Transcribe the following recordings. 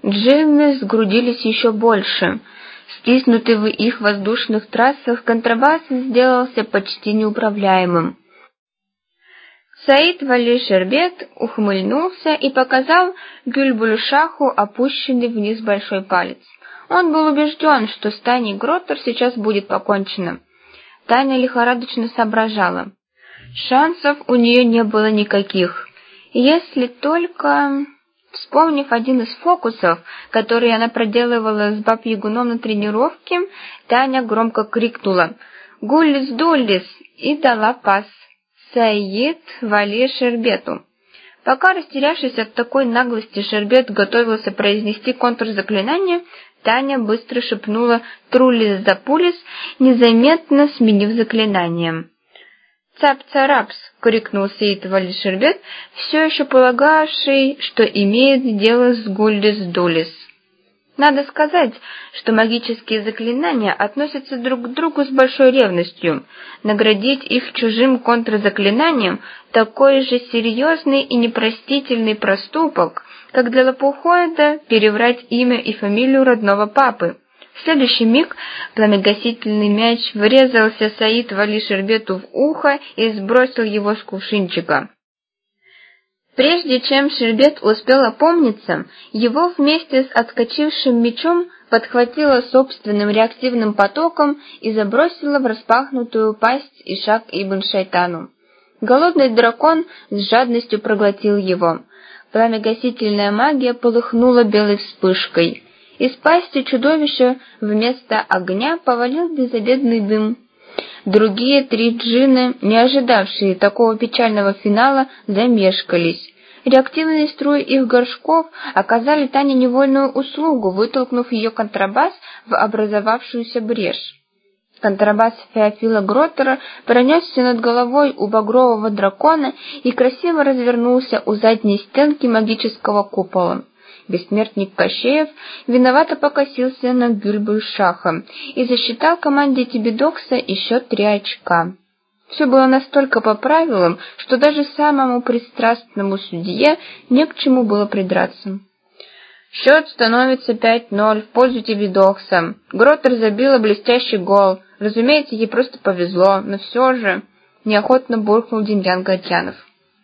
Джимми сгрудились еще больше. Стиснутый в их воздушных трассах, контрабас сделался почти неуправляемым. Саид Вали Шербет ухмыльнулся и показал Гюльбуль-Шаху опущенный вниз большой палец. Он был убежден, что с Таней Гроттер сейчас будет покончено. Таня лихорадочно соображала. Шансов у нее не было никаких. Если только... Вспомнив один из фокусов, который она проделывала с баб-ягуном на тренировке, Таня громко крикнула «Гуллис-дуллис!» и дала пас Саид Вали Шербету. Пока, растерявшись от такой наглости, Шербет готовился произнести контрзаклинание, Таня быстро шепнула «Трулис-запулис», незаметно сменив заклинание. «Цап-царапс!» — крикнул Саид Вали Шербет, все еще полагавший, что имеет дело с Гуллис-дуллис. Надо сказать, что магические заклинания относятся друг к другу с большой ревностью. Наградить их чужим контрзаклинанием — такой же серьезный и непростительный проступок, как для Лопухоида переврать имя и фамилию родного папы. В следующий миг пламегасительный мяч врезался Саид Вали Шербету в ухо и сбросил его с кувшинчика. Прежде чем Шербет успел опомниться, его вместе с отскочившим мячом подхватило собственным реактивным потоком и забросило в распахнутую пасть Ишак ибн Шайтану. Голодный дракон с жадностью проглотил его. Пламегасительная магия полыхнула белой вспышкой. Из пасти чудовища вместо огня повалил безобидный дым. Другие три джинна, не ожидавшие такого печального финала, замешкались. Реактивные струи их горшков оказали Тане невольную услугу, вытолкнув ее контрабас в образовавшуюся брешь. Контрабас Феофила Гроттера пронесся над головой у багрового дракона и красиво развернулся у задней стенки магического купола. Бессмертник Кощеев виновато покосился на Гюльбуль-Шаха и засчитал команде Тибидокса еще 3 очка. Все было настолько по правилам, что даже самому пристрастному судье не к чему было придраться. Счет становится 5-0 в пользу Тибидокса. Гроттер забила блестящий гол. Разумеется, ей просто повезло, но все же неохотно буркнул Демьян Гатьянов.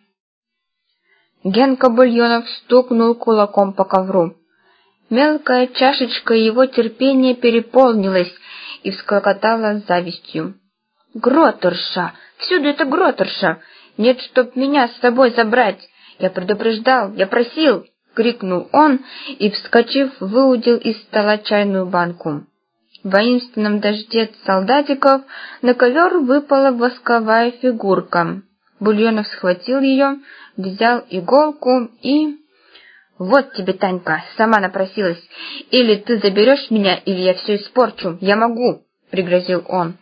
Генка Бульонов стукнул кулаком по ковру. Мелкая чашечка его терпения переполнилась и всколокотала завистью. «Гроттерша! Всюду это Гроттерша! Нет, чтоб меня с собой забрать! Я предупреждал, я просил!» — крикнул он и, вскочив, выудил из стола чайную банку. В воинственном дожде солдатиков на ковер выпала восковая фигурка. Бульонов схватил ее, взял иголку и... «Вот тебе, Танька, сама напросилась. Или ты заберешь меня, или я все испорчу. Я могу!» — пригрозил он.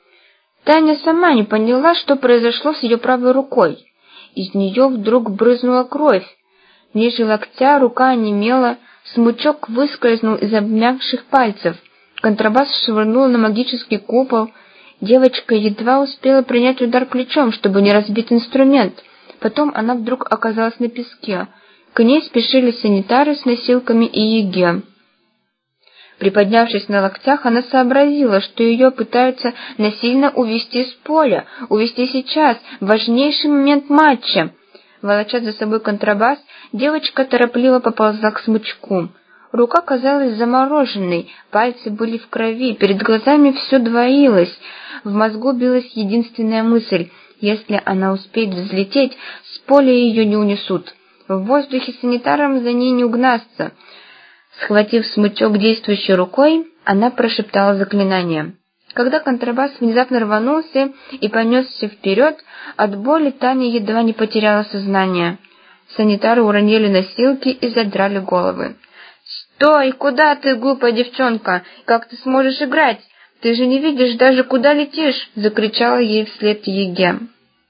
Таня сама не поняла, что произошло с ее правой рукой. Из нее вдруг брызнула кровь. Ниже локтя рука онемела, смычок выскользнул из обмякших пальцев. Контрабас швырнул на магический купол. Девочка едва успела принять удар плечом, чтобы не разбить инструмент. Потом она вдруг оказалась на песке. К ней спешили санитары с носилками и ЕГЭ. Приподнявшись на локтях, она сообразила, что ее пытаются насильно увести с поля, увести сейчас, важнейший момент матча. Волоча за собой контрабас, девочка торопливо поползла к смычку. Рука казалась замороженной, пальцы были в крови, перед глазами все двоилось. В мозгу билась единственная мысль: если она успеет взлететь, с поля ее не унесут. В воздухе санитарам за ней не угнаться. Схватив смычок действующей рукой, она прошептала заклинание. Когда контрабас внезапно рванулся и понесся вперед, от боли Таня едва не потеряла сознание. Санитары уронили носилки и задрали головы. «Стой! Куда ты, глупая девчонка? Как ты сможешь играть? Ты же не видишь даже, куда летишь!» — закричала ей вслед ЕГЭ.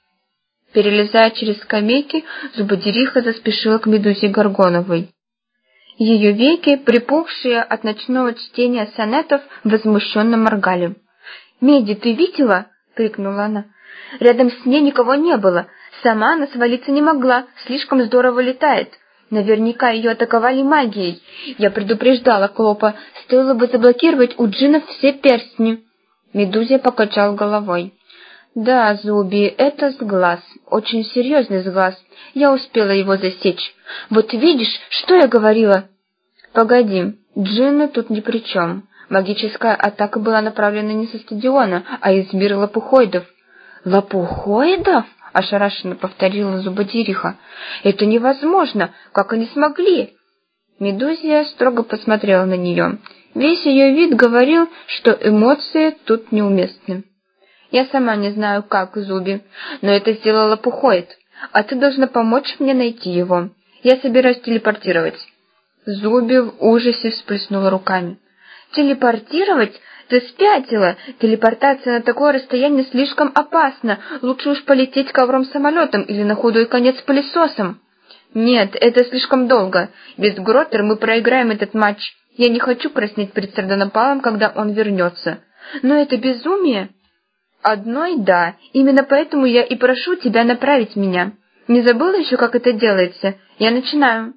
Перелезая через скамейки, зубодериха заспешила к Медузе Горгоновой. Ее веки, припухшие от ночного чтения сонетов, возмущенно моргали. «Меди, ты видела?» — крикнула она. «Рядом с ней никого не было. Сама она свалиться не могла, слишком здорово летает. Наверняка ее атаковали магией. Я предупреждала Клопа, стоило бы заблокировать у джиннов все перстни. Медузия покачал головой. Да, Зуби, это сглаз, очень серьезный сглаз. Я успела его засечь. Вот видишь, что я говорила? Погоди, джинны тут ни при чем. Магическая атака была направлена не со стадиона, а из мира лопухоидов. Лопухоидов? Ошарашенно повторила Зубодириха. Это невозможно! Как они смогли? Медузия строго посмотрела на нее. Весь ее вид говорил, что эмоции тут неуместны. Я сама не знаю, как, Зуби, но это сделала лопухоид, а ты должна помочь мне найти его. Я собираюсь телепортировать. Зуби в ужасе всплеснула руками. Телепортировать? Ты спятила! Телепортация на такое расстояние слишком опасна. Лучше уж полететь ковром-самолетом или на худой конец пылесосом. Нет, это слишком долго. Без Гроттер мы проиграем этот матч. Я не хочу краснеть перед Сардонапалом, когда он вернется. Но это безумие. Одной да. Именно поэтому я и прошу тебя направить меня. Не забыла еще, как это делается? Я начинаю.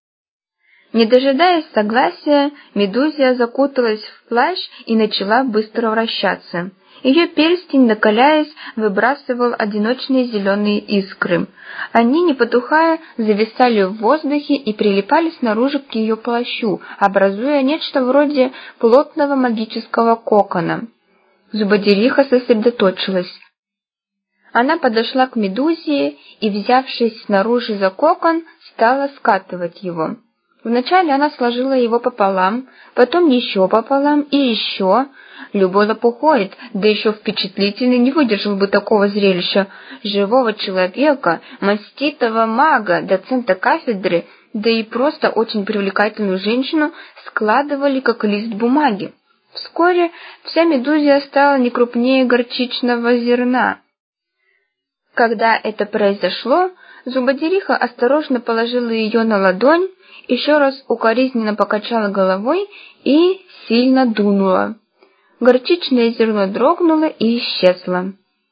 Не дожидаясь согласия, Медузия закуталась в плащ и начала быстро вращаться. Ее перстень, накаляясь, выбрасывал одиночные зеленые искры. Они, не потухая, зависали в воздухе и прилипали снаружи к ее плащу, образуя нечто вроде плотного магического кокона. Зубодериха сосредоточилась. Она подошла к Медузе и, взявшись снаружи за кокон, стала скатывать его. Вначале она сложила его пополам, потом еще пополам и еще. Любой лопухоид, да еще впечатлительный, не выдержал бы такого зрелища. Живого человека, маститого мага, доцента кафедры, да и просто очень привлекательную женщину складывали как лист бумаги. Вскоре вся Медузия стала не крупнее горчичного зерна. Когда это произошло, Зубодериха осторожно положила ее на ладонь, еще раз укоризненно покачала головой и сильно дунула. Горчичное зерно дрогнуло и исчезло.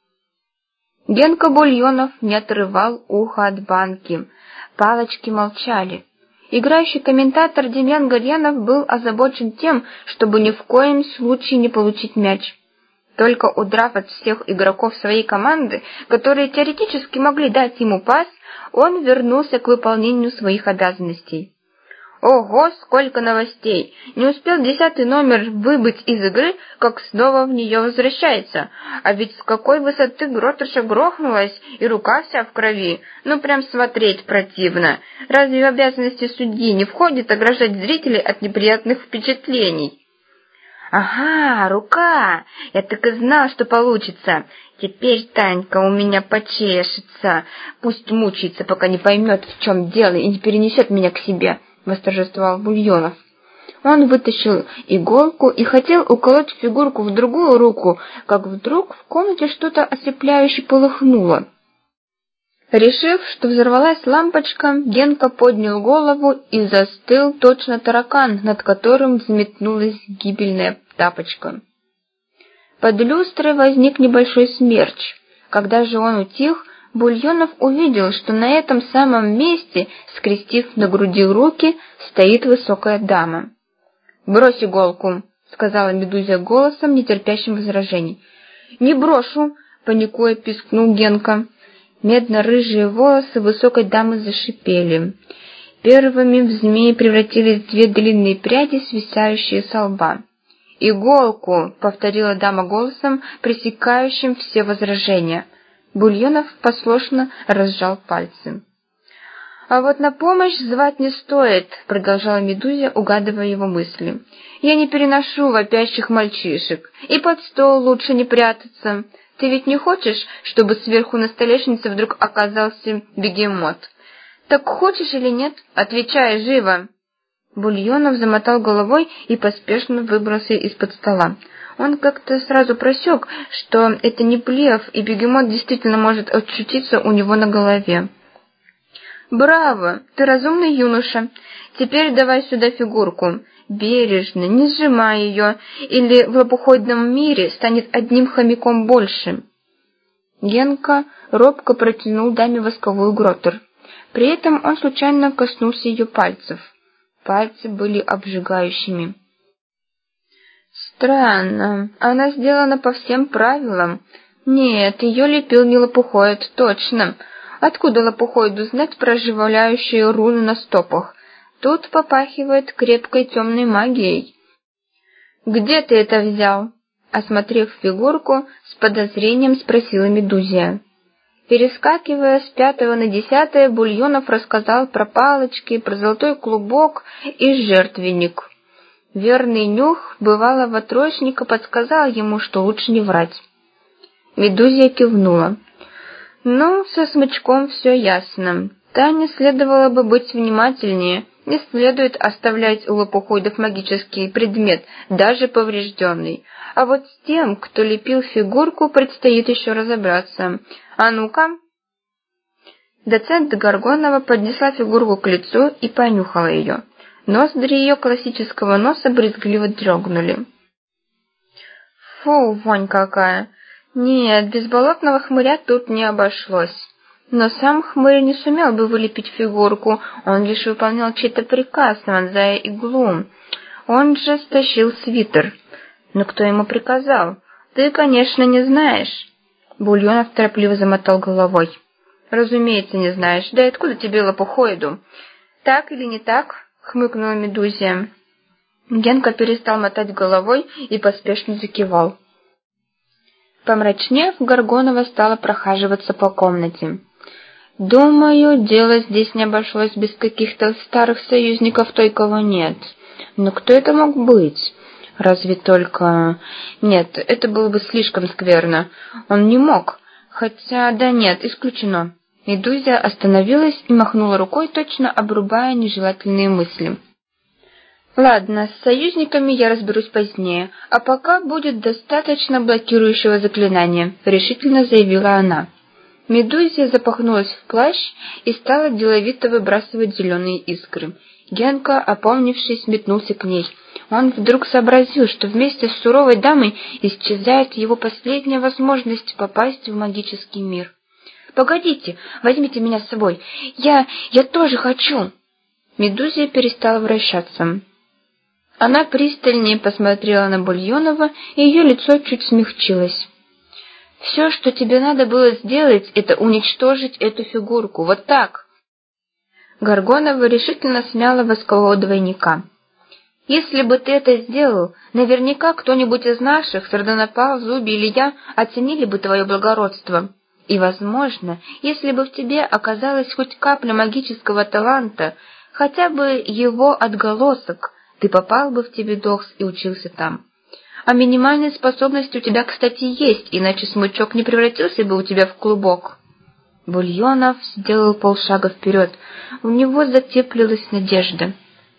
Генка Бульонов не отрывал ухо от банки. Палочки молчали. Играющий комментатор Демьян Горьянов был озабочен тем, чтобы ни в коем случае не получить мяч. Только удрав от всех игроков своей команды, которые теоретически могли дать ему пас, он вернулся к выполнению своих обязанностей. Ого, сколько новостей! Не успел 10-й номер выбыть из игры, как снова в нее возвращается. А ведь с какой высоты Гроттерша грохнулась, и рука вся в крови. Ну, прям смотреть противно. Разве в обязанности судьи не входит ограждать зрителей от неприятных впечатлений? Ага, рука! Я так и знал, что получится. Теперь Танька у меня почешется. Пусть мучается, пока не поймет, в чем дело, и не перенесет меня к себе. Восторжествовал Бульонов. Он вытащил иголку и хотел уколоть фигурку в другую руку, как вдруг в комнате что-то ослепляюще полыхнуло. Решив, что взорвалась лампочка, Генка поднял голову и застыл точно таракан, над которым взметнулась гибельная тапочка. Под люстрой возник небольшой смерч. Когда же он утих, Бульонов увидел, что на этом самом месте, скрестив на груди руки, стоит высокая дама. «Брось иголку», — сказала Медузия голосом, нетерпящим возражений. «Не брошу», — паникуя пискнул Генка. Медно-рыжие волосы высокой дамы зашипели. Первыми в змеи превратились две длинные пряди, свисающие со лба. «Иголку!» — повторила дама голосом, пресекающим все возражения. Бульонов послушно разжал пальцы. «А вот на помощь звать не стоит», — продолжала Медузия, угадывая его мысли. «Я не переношу вопящих мальчишек, и под стол лучше не прятаться. Ты ведь не хочешь, чтобы сверху на столешнице вдруг оказался бегемот? Так хочешь или нет? Отвечай живо!» Бульонов замотал головой и поспешно выбрался из-под стола. Он как-то сразу просек, что это не блеф, и бегемот действительно может очутиться у него на голове. «Браво! Ты разумный юноша. Теперь давай сюда фигурку. Бережно, не сжимай ее, или в лопухоидном мире станет одним хомяком больше». Генка робко протянул даме восковую Гроттер. При этом он случайно коснулся ее пальцев. Пальцы были обжигающими. Странно, она сделана по всем правилам. Нет, ее лепил не Лопухоид, точно. Откуда Лопухоиду знать про оживляющие руны на стопах? Тут попахивает крепкой темной магией. «Где ты это взял?» Осмотрев фигурку, с подозрением спросила Медузия. Перескакивая с 5-го на 10-е, Бульонов рассказал про палочки, про золотой клубок и жертвенник. Верный нюх бывалого троечника подсказал ему, что лучше не врать. Медузия кивнула. «Ну, со смычком все ясно. Тане следовало бы быть внимательнее. Не следует оставлять у лопухоидов магический предмет, даже поврежденный. А вот с тем, кто лепил фигурку, предстоит еще разобраться. А ну-ка!» Доцент Горгонова поднесла фигурку к лицу и понюхала ее. Ноздри ее классического носа брезгливо дрогнули. «Фу, вонь какая! Нет, без болотного хмыря тут не обошлось. Но сам хмырь не сумел бы вылепить фигурку, он лишь выполнял чей-то приказ, вонзая иглу. Он же стащил свитер. Но кто ему приказал? Ты, конечно, не знаешь». Бульонов торопливо замотал головой. «Разумеется, не знаешь. Да и откуда тебе Лопухоиду?» «Так или не так?» — хмыкнула Медузия. Генка перестал мотать головой и поспешно закивал. Помрачнев, Горгонова стала прохаживаться по комнате. «Думаю, дело здесь не обошлось без каких-то старых союзников, той, кого нет. Но кто это мог быть? Разве только... Нет, это было бы слишком скверно. Он не мог. Хотя, да нет, исключено». Медузия остановилась и махнула рукой, точно обрубая нежелательные мысли. «Ладно, с союзниками я разберусь позднее, а пока будет достаточно блокирующего заклинания», — решительно заявила она. Медузия запахнулась в плащ и стала деловито выбрасывать зеленые искры. Генка, опомнившись, метнулся к ней. Он вдруг сообразил, что вместе с суровой дамой исчезает его последняя возможность попасть в магический мир. «Погодите, возьмите меня с собой. Я тоже хочу!» Медузия перестала вращаться. Она пристальнее посмотрела на Бульонова, и ее лицо чуть смягчилось. «Все, что тебе надо было сделать, это уничтожить эту фигурку. Вот так!» Горгонова решительно смяла воскового двойника. «Если бы ты это сделал, наверняка кто-нибудь из наших, Сардонапал, Зуби или я, оценили бы твое благородство. И, возможно, если бы в тебе оказалась хоть капля магического таланта, хотя бы его отголосок, ты попал бы в Тебедокс и учился там. А минимальные способности у тебя, кстати, есть, иначе смычок не превратился бы у тебя в клубок». Бульонов сделал полшага вперед. У него затеплилась надежда.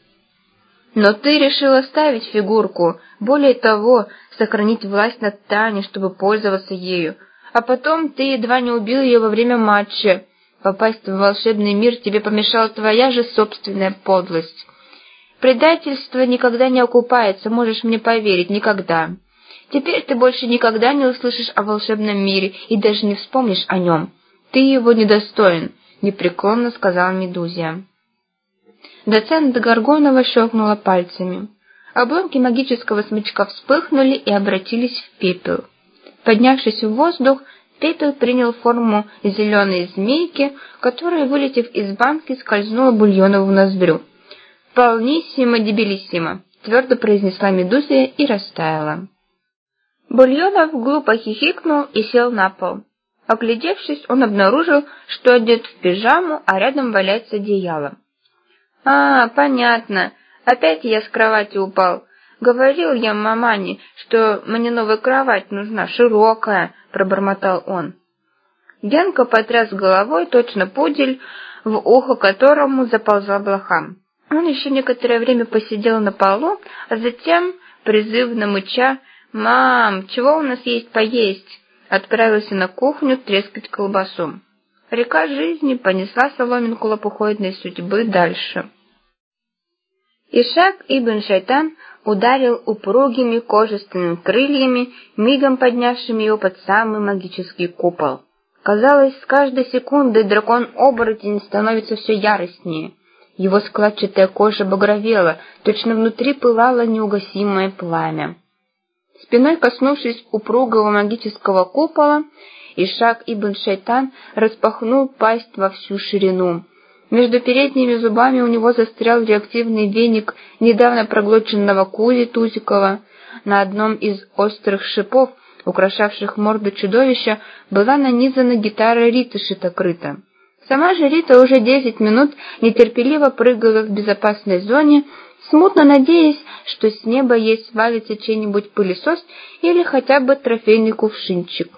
«Но ты решил оставить фигурку, более того, сохранить власть над Таней, чтобы пользоваться ею. А потом ты едва не убил ее во время матча. Попасть в волшебный мир тебе помешала твоя же собственная подлость. Предательство никогда не окупается, можешь мне поверить, никогда. Теперь ты больше никогда не услышишь о волшебном мире и даже не вспомнишь о нем. Ты его недостоин», — непреклонно сказала Медузия. Доцент Горгонова щелкнула пальцами. Обломки магического смычка вспыхнули и обратились в пепел. Поднявшись в воздух, пепел принял форму зеленой змейки, которая, вылетев из банки, скользнула Бульонову в ноздрю. «Полниссимо дебилиссимо», — твердо произнесла Медузия и растаяла. Бульонов глупо хихикнул и сел на пол. Оглядевшись, он обнаружил, что одет в пижаму, а рядом валяется одеяло. «А, понятно. Опять я с кровати упал. Говорил я мамане, что мне новая кровать нужна, широкая», — пробормотал он. Генка потряс головой, точно пудель, в ухо которому заползла блоха. Он еще некоторое время посидел на полу, а затем, призывно мыча «Мам, чего у нас есть поесть?», отправился на кухню трескать колбасу. Река жизни понесла соломинку лопухоидной судьбы дальше. Ишак ибн Шайтан ударил упругими кожистыми крыльями, мигом поднявшими его под самый магический купол. Казалось, с каждой секундой дракон-оборотень становится все яростнее. Его складчатая кожа багровела, точно внутри пылало неугасимое пламя. Спиной коснувшись упругого магического купола, Ишак ибн Шайтан распахнул пасть во всю ширину. Между передними зубами у него застрял реактивный веник недавно проглоченного Кузи Тузикова. На одном из острых шипов, украшавших морду чудовища, была нанизана гитара Риты Шитокрыта. Сама же Рита уже 10 минут нетерпеливо прыгала в безопасной зоне, смутно надеясь, что с неба ей свалится чей-нибудь пылесос или хотя бы трофейный кувшинчик.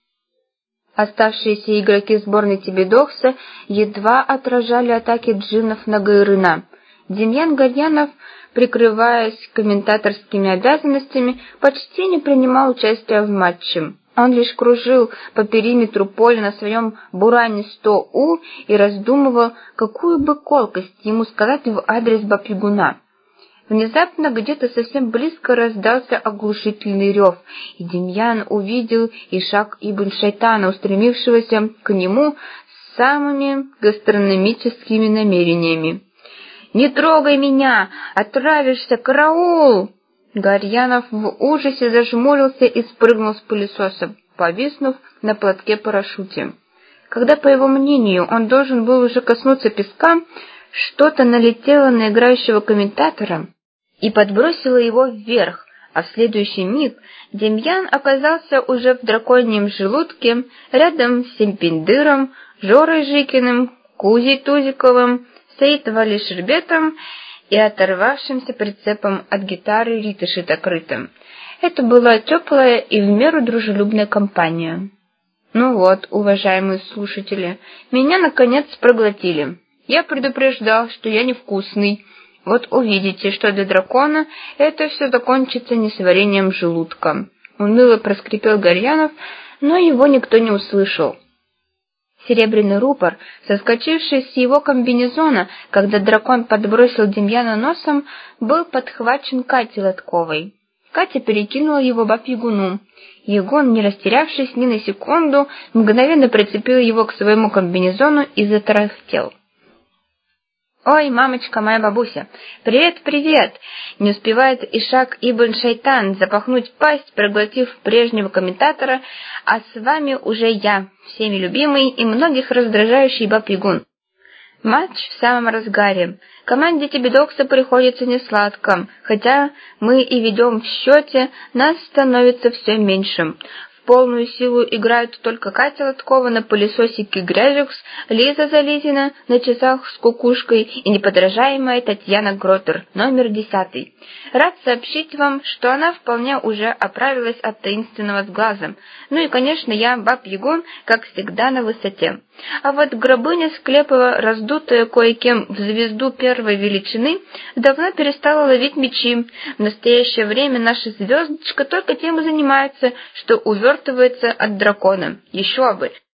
Оставшиеся игроки сборной Тебедокса едва отражали атаки джиннов на Гайрына. Демьян Горьянов, прикрываясь комментаторскими обязанностями, почти не принимал участия в матче. Он лишь кружил по периметру поля на своем буране 100У и раздумывал, какую бы колкость ему сказать в адрес Баб-Ягуна. Внезапно где-то совсем близко раздался оглушительный рев, и Демьян увидел Ишак ибн Шайтана, устремившегося к нему с самыми гастрономическими намерениями. «Не трогай меня! Отравишься! Караул!» Горьянов в ужасе зажмурился и спрыгнул с пылесоса, повиснув на платке-парашюте. Когда, по его мнению, он должен был уже коснуться песка, что-то налетело на играющего комментатора и подбросило его вверх, а в следующий миг Демьян оказался уже в драконьем желудке рядом с Семпиндыром, Жорой Жикиным, Кузей Тузиковым, Саид Вали-Шербетом и оторвавшимся прицепом от гитары Риты Шитокрыта. Это была теплая и в меру дружелюбная компания. Ну вот, уважаемые слушатели, меня наконец проглотили. Я предупреждал, что я невкусный. Вот увидите, что для дракона это все закончится несварением желудка. Уныло проскрипел Горьянов, но его никто не услышал. Серебряный рупор, соскочивший с его комбинезона, когда дракон подбросил Демьяна носом, был подхвачен Катей Лотковой. Катя перекинула его Баб-Ягуну. Ягун, не растерявшись ни на секунду, мгновенно прицепил его к своему комбинезону и затарахтел. «Ой, мамочка моя бабуся! Привет, привет!» Не успевает Ишак ибн Шайтан запахнуть пасть, проглотив прежнего комментатора, а с вами уже я, всеми любимый и многих раздражающий Баб-Ягун. Матч в самом разгаре. Команде Тебедокса приходится несладко, хотя мы и ведем в счете, нас становится все меньше. В полную силу играют только Катя Лоткова на пылесосике Грязюкс, Лиза Зализина на часах с кукушкой и неподражаемая Татьяна Гротер, номер 10. Рад сообщить вам, что она вполне уже оправилась от таинственного сглаза. Ну и, конечно, я, Баб-Ягун, как всегда на высоте. А вот Гробыня Склепова, раздутая кое-кем в звезду первой величины, давно перестала ловить мячи. В настоящее время наша звездочка только тем и занимается, что увертывается от дракона. Еще бы!